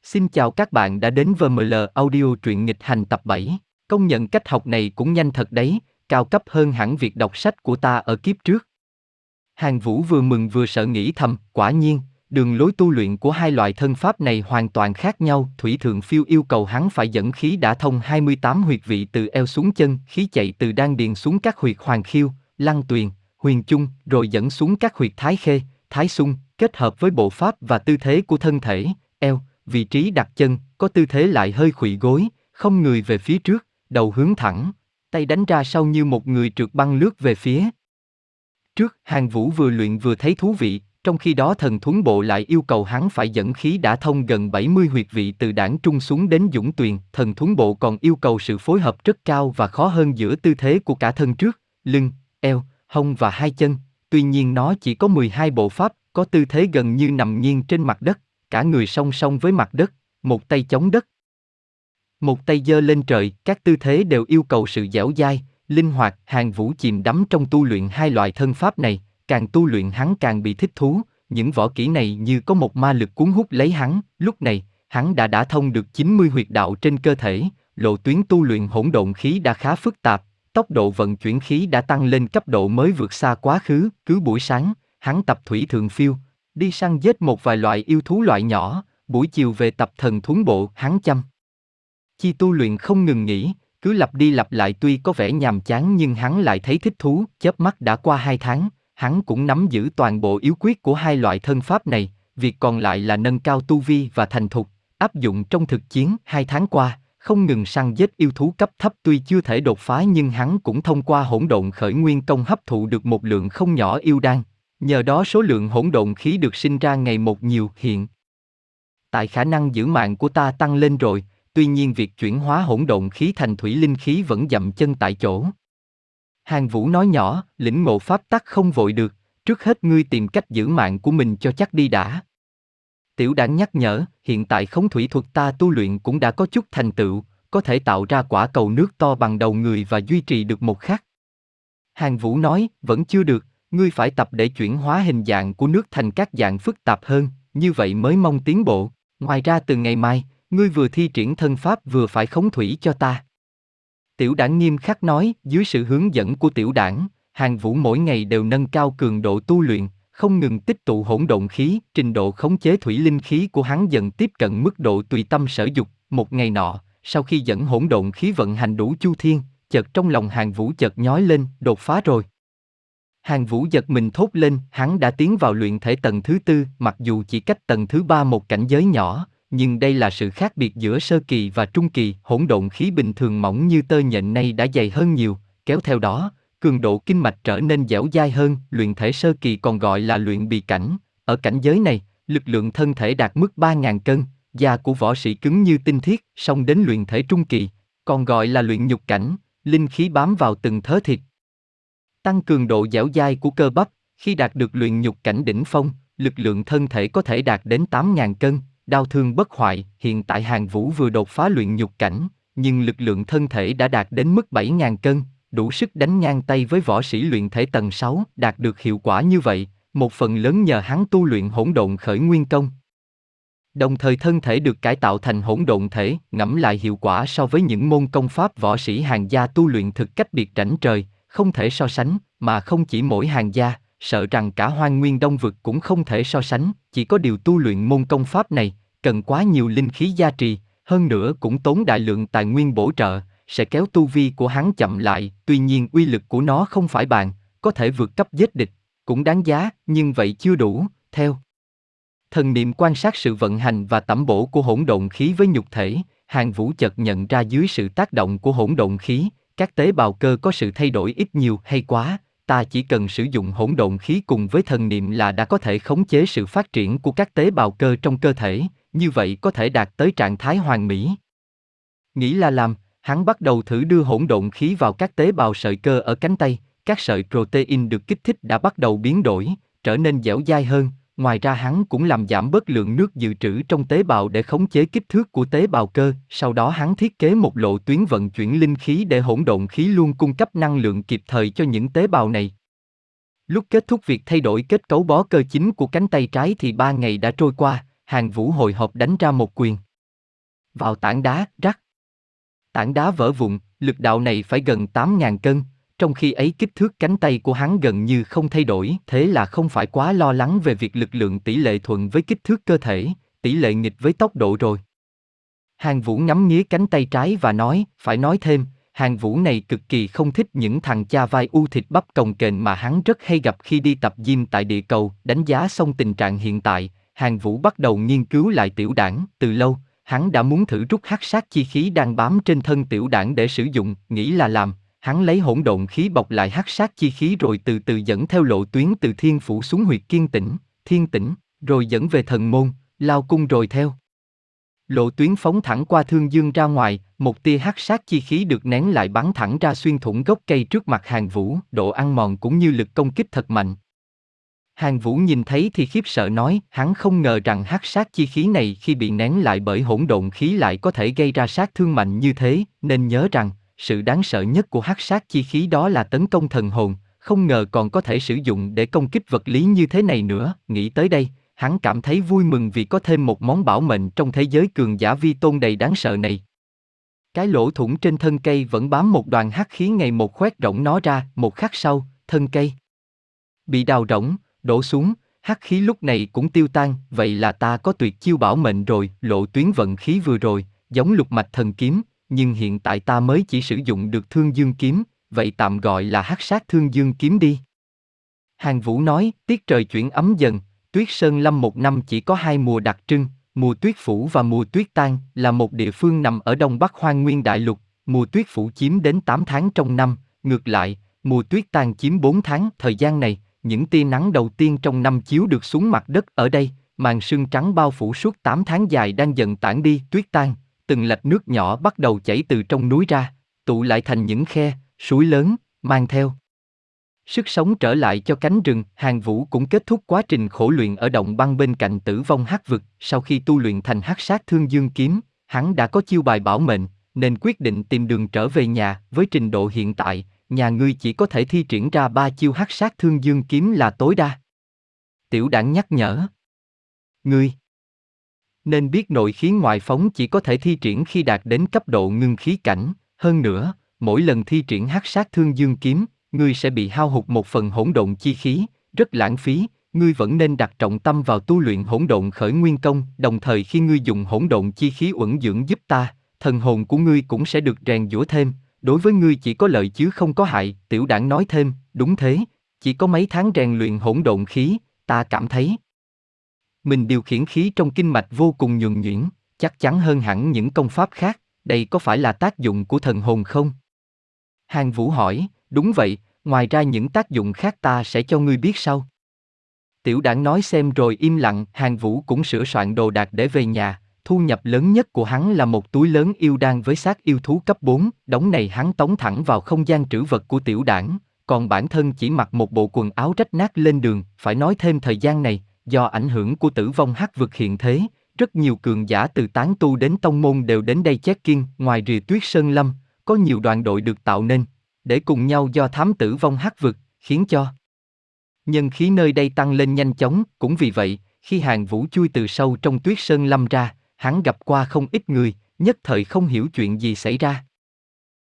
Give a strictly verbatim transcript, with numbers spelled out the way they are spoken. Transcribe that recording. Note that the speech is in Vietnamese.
Xin chào các bạn đã đến vê em lờ Audio truyện nghịch hành tập bảy. Công nhận cách học này cũng nhanh thật đấy, cao cấp hơn hẳn việc đọc sách của ta ở kiếp trước. Hàn Vũ vừa mừng vừa sợ nghĩ thầm, quả nhiên, đường lối tu luyện của hai loại thân pháp này hoàn toàn khác nhau. Thủy Thượng Phiêu yêu cầu hắn phải dẫn khí đả thông hai mươi tám huyệt vị từ eo xuống chân, khí chạy từ đan điền xuống các huyệt Hoàng Khiêu, Lăng Tuyền, Huyền Chung, rồi dẫn xuống các huyệt Thái Khê, Thái Xung, kết hợp với bộ pháp và tư thế của thân thể, eo, vị trí đặt chân, có tư thế lại hơi khuỵu gối, không người về phía trước, đầu hướng thẳng, tay đánh ra sau như một người trượt băng lướt về phía trước. Hàn Vũ vừa luyện vừa thấy thú vị, trong khi đó thần thuấn bộ lại yêu cầu hắn phải dẫn khí đả thông gần bảy mươi huyệt vị từ đãng trung xuống đến dũng tuyền. Thần thuấn bộ còn yêu cầu sự phối hợp rất cao và khó hơn giữa tư thế của cả thân trước, lưng, eo, hông và hai chân. Tuy nhiên nó chỉ có mười hai bộ pháp, có tư thế gần như nằm nghiêng trên mặt đất, cả người song song với mặt đất, một tay chống đất, một tay giơ lên trời. Các tư thế đều yêu cầu sự dẻo dai, linh hoạt. Hàn Vũ chìm đắm trong tu luyện hai loại thân pháp này, càng tu luyện hắn càng bị thích thú. Những võ kỹ này như có một ma lực cuốn hút lấy hắn. Lúc này, hắn đã đả thông được chín mươi huyệt đạo trên cơ thể, lộ tuyến tu luyện hỗn độn khí đã khá phức tạp, tốc độ vận chuyển khí đã tăng lên cấp độ mới vượt xa quá khứ. Cứ buổi sáng, hắn tập Thủy Thượng Phiêu, đi săn giết một vài loại yêu thú loại nhỏ, buổi chiều về tập thần thuấn bộ. Hắn chăm chi tu luyện không ngừng nghỉ, cứ lặp đi lặp lại. Tuy có vẻ nhàm chán nhưng hắn lại thấy thích thú. Chớp mắt đã qua hai tháng, hắn cũng nắm giữ toàn bộ yếu quyết của hai loại thân pháp này, việc còn lại là nâng cao tu vi và thành thục, áp dụng trong thực chiến. Hai tháng qua, không ngừng săn giết yêu thú cấp thấp. Tuy chưa thể đột phá nhưng hắn cũng thông qua hỗn độn khởi nguyên công hấp thụ được một lượng không nhỏ yêu đan, nhờ đó số lượng hỗn độn khí được sinh ra ngày một nhiều. Hiện tại khả năng giữ mạng của ta tăng lên rồi, tuy nhiên việc chuyển hóa hỗn độn khí thành thủy linh khí vẫn dậm chân tại chỗ. Hàn Vũ nói nhỏ, lĩnh ngộ pháp tắc không vội được, trước hết ngươi tìm cách giữ mạng của mình cho chắc đi đã. Tiểu Đản nhắc nhở, hiện tại khống thủy thuật ta tu luyện cũng đã có chút thành tựu, có thể tạo ra quả cầu nước to bằng đầu người và duy trì được một khắc. Hàn Vũ nói, vẫn chưa được, ngươi phải tập để chuyển hóa hình dạng của nước thành các dạng phức tạp hơn, như vậy mới mong tiến bộ. Ngoài ra từ ngày mai, ngươi vừa thi triển thân pháp vừa phải khống thủy cho ta. Tiểu Đản nghiêm khắc nói. Dưới sự hướng dẫn của Tiểu Đản, Hàn Vũ mỗi ngày đều nâng cao cường độ tu luyện, không ngừng tích tụ hỗn độn khí. Trình độ khống chế thủy linh khí của hắn dần tiếp cận mức độ tùy tâm sở dục. Một ngày nọ, sau khi dẫn hỗn độn khí vận hành đủ chu thiên, chợt trong lòng Hàn Vũ chợt nhói lên, đột phá rồi. Hàn Vũ giật mình thốt lên, hắn đã tiến vào luyện thể tầng thứ tư. Mặc dù chỉ cách tầng thứ ba một cảnh giới nhỏ, nhưng đây là sự khác biệt giữa sơ kỳ và trung kỳ. Hỗn độn khí bình thường mỏng như tơ nhện nay đã dày hơn nhiều, kéo theo đó, cường độ kinh mạch trở nên dẻo dai hơn. Luyện thể sơ kỳ còn gọi là luyện bì cảnh. Ở cảnh giới này, lực lượng thân thể đạt mức ba nghìn cân, da của võ sĩ cứng như tinh thiết. Xong đến luyện thể trung kỳ, còn gọi là luyện nhục cảnh, linh khí bám vào từng thớ thịt, tăng cường độ dẻo dai của cơ bắp. Khi đạt được luyện nhục cảnh đỉnh phong, lực lượng thân thể có thể đạt đến tám nghìn cân, đau thương bất hoại. Hiện tại Hàn Vũ vừa đột phá luyện nhục cảnh, nhưng lực lượng thân thể đã đạt đến mức bảy nghìn cân, đủ sức đánh ngang tay với võ sĩ luyện thể tầng sáu. Đạt được hiệu quả như vậy, một phần lớn nhờ hắn tu luyện hỗn độn khởi nguyên công. Đồng thời thân thể được cải tạo thành hỗn độn thể. Ngẫm lại hiệu quả so với những môn công pháp võ sĩ Hàn gia tu luyện thực cách biệt rảnh trời, không thể so sánh. Mà không chỉ mỗi Hàn gia, sợ rằng cả Hoang Nguyên Đông vực cũng không thể so sánh. Chỉ có điều tu luyện môn công pháp này cần quá nhiều linh khí gia trì, hơn nữa cũng tốn đại lượng tài nguyên bổ trợ, sẽ kéo tu vi của hắn chậm lại. Tuy nhiên uy lực của nó không phải bàn, có thể vượt cấp giết địch, cũng đáng giá, nhưng vậy chưa đủ. Theo thần niệm quan sát sự vận hành và tẩm bổ của hỗn độn khí với nhục thể, Hàn Vũ chợt nhận ra dưới sự tác động của hỗn độn khí, các tế bào cơ có sự thay đổi ít nhiều. Hay quá, ta chỉ cần sử dụng hỗn độn khí cùng với thần niệm là đã có thể khống chế sự phát triển của các tế bào cơ trong cơ thể, như vậy có thể đạt tới trạng thái hoàn mỹ. Nghĩ là làm, hắn bắt đầu thử đưa hỗn độn khí vào các tế bào sợi cơ ở cánh tay. Các sợi protein được kích thích đã bắt đầu biến đổi, trở nên dẻo dai hơn. Ngoài ra hắn cũng làm giảm bớt lượng nước dự trữ trong tế bào để khống chế kích thước của tế bào cơ. Sau đó hắn thiết kế một lộ tuyến vận chuyển linh khí để hỗn độn khí luôn cung cấp năng lượng kịp thời cho những tế bào này. Lúc kết thúc việc thay đổi kết cấu bó cơ chính của cánh tay trái thì ba ngày đã trôi qua. Hàn Vũ hồi hộp đánh ra một quyền. vào tảng đá, rắc. Tảng đá vỡ vụn, lực đạo này phải gần tám nghìn cân, trong khi ấy kích thước cánh tay của hắn gần như không thay đổi, thế là không phải quá lo lắng về việc lực lượng tỷ lệ thuận với kích thước cơ thể, tỷ lệ nghịch với tốc độ rồi. Hàn Vũ ngắm nghía cánh tay trái và nói, phải nói thêm, Hàn Vũ này cực kỳ không thích những thằng cha vai u thịt bắp cồng kềnh mà hắn rất hay gặp khi đi tập gym tại địa cầu. Đánh giá xong tình trạng hiện tại, Hàn Vũ bắt đầu nghiên cứu lại tiểu đảng. Từ lâu, hắn đã muốn thử rút hắc sát chi khí đang bám trên thân tiểu đảng để sử dụng, nghĩ là làm. Hắn lấy hỗn độn khí bọc lại hắc sát chi khí rồi từ từ dẫn theo lộ tuyến từ thiên phủ xuống huyệt kiên tĩnh, thiên tĩnh, rồi dẫn về thần môn, lao cung rồi theo lộ tuyến phóng thẳng qua thương dương ra ngoài, một tia hắc sát chi khí được nén lại bắn thẳng ra xuyên thủng gốc cây trước mặt Hàn Vũ, độ ăn mòn cũng như lực công kích thật mạnh. Hàn Vũ nhìn thấy thì khiếp sợ nói, hắn không ngờ rằng hắc sát chi khí này khi bị nén lại bởi hỗn độn khí lại có thể gây ra sát thương mạnh như thế, nên nhớ rằng, sự đáng sợ nhất của hắc sát chi khí đó là tấn công thần hồn, không ngờ còn có thể sử dụng để công kích vật lý như thế này nữa. Nghĩ tới đây, hắn cảm thấy vui mừng vì có thêm một món bảo mệnh trong thế giới cường giả vi tôn đầy đáng sợ này. Cái lỗ thủng trên thân cây vẫn bám một đoàn hắc khí ngày một khoét rỗng nó ra, một khắc sau, thân cây bị đào rỗng, đổ xuống, hắc khí lúc này cũng tiêu tan, vậy là ta có tuyệt chiêu bảo mệnh rồi. Lộ tuyến vận khí vừa rồi, giống lục mạch thần kiếm, nhưng hiện tại ta mới chỉ sử dụng được thương dương kiếm, vậy tạm gọi là hắc sát thương dương kiếm đi. Hàn Vũ nói, tiết trời chuyển ấm dần, Tuyết Sơn Lâm một năm chỉ có hai mùa đặc trưng, mùa tuyết phủ và mùa tuyết tan, là một địa phương nằm ở đông bắc Hoang Nguyên Đại Lục. Mùa tuyết phủ chiếm đến tám tháng trong năm, ngược lại, mùa tuyết tan chiếm bốn tháng. Thời gian này, những tia nắng đầu tiên trong năm chiếu được xuống mặt đất ở đây, màn sương trắng bao phủ suốt tám tháng dài đang dần tản đi. Tuyết tan, từng lạch nước nhỏ bắt đầu chảy từ trong núi ra, tụ lại thành những khe, suối lớn, mang theo sức sống trở lại cho cánh rừng. Hàn Vũ cũng kết thúc quá trình khổ luyện ở động băng bên cạnh Tử Vong Hắc Vực. Sau khi tu luyện thành hắc sát thương dương kiếm, hắn đã có chiêu bài bảo mệnh, nên quyết định tìm đường trở về nhà. Với trình độ hiện tại, nhà ngươi chỉ có thể thi triển ra ba chiêu hắc sát thương dương kiếm là tối đa. Tiểu Đảng nhắc nhở, ngươi nên biết nội khí ngoại phóng chỉ có thể thi triển khi đạt đến cấp độ ngưng khí cảnh. Hơn nữa, mỗi lần thi triển hắc sát thương dương kiếm, ngươi sẽ bị hao hụt một phần hỗn độn chi khí, rất lãng phí. Ngươi vẫn nên đặt trọng tâm vào tu luyện hỗn độn khởi nguyên công, đồng thời khi ngươi dùng hỗn độn chi khí uẩn dưỡng giúp ta, thần hồn của ngươi cũng sẽ được rèn giũa thêm, đối với ngươi chỉ có lợi chứ không có hại. Tiểu Đảng nói thêm, đúng thế, chỉ có mấy tháng rèn luyện hỗn độn khí, ta cảm thấy mình điều khiển khí trong kinh mạch vô cùng nhuần nhuyễn, chắc chắn hơn hẳn những công pháp khác. Đây có phải là tác dụng của thần hồn không? Hàn Vũ hỏi, đúng vậy, ngoài ra những tác dụng khác ta sẽ cho ngươi biết sau. Tiểu Đảng nói xem rồi im lặng. Hàn Vũ cũng sửa soạn đồ đạc để về nhà. Thu nhập lớn nhất của hắn là một túi lớn yêu đan với xác yêu thú cấp bốn, đống này hắn tống thẳng vào không gian trữ vật của Tiểu Đảng, còn bản thân chỉ mặc một bộ quần áo rách nát lên đường. Phải nói thêm thời gian này, do ảnh hưởng của Tử Vong Hắc Vực hiện thế, rất nhiều cường giả từ tán tu đến tông môn đều đến đây check-in. Ngoài rìa Tuyết Sơn Lâm, có nhiều đoàn đội được tạo nên để cùng nhau do thám Tử Vong Hắc Vực, khiến cho nhân khí nơi đây tăng lên nhanh chóng. Cũng vì vậy, khi Hàn Vũ chui từ sâu trong Tuyết Sơn Lâm ra, hắn gặp qua không ít người, nhất thời không hiểu chuyện gì xảy ra.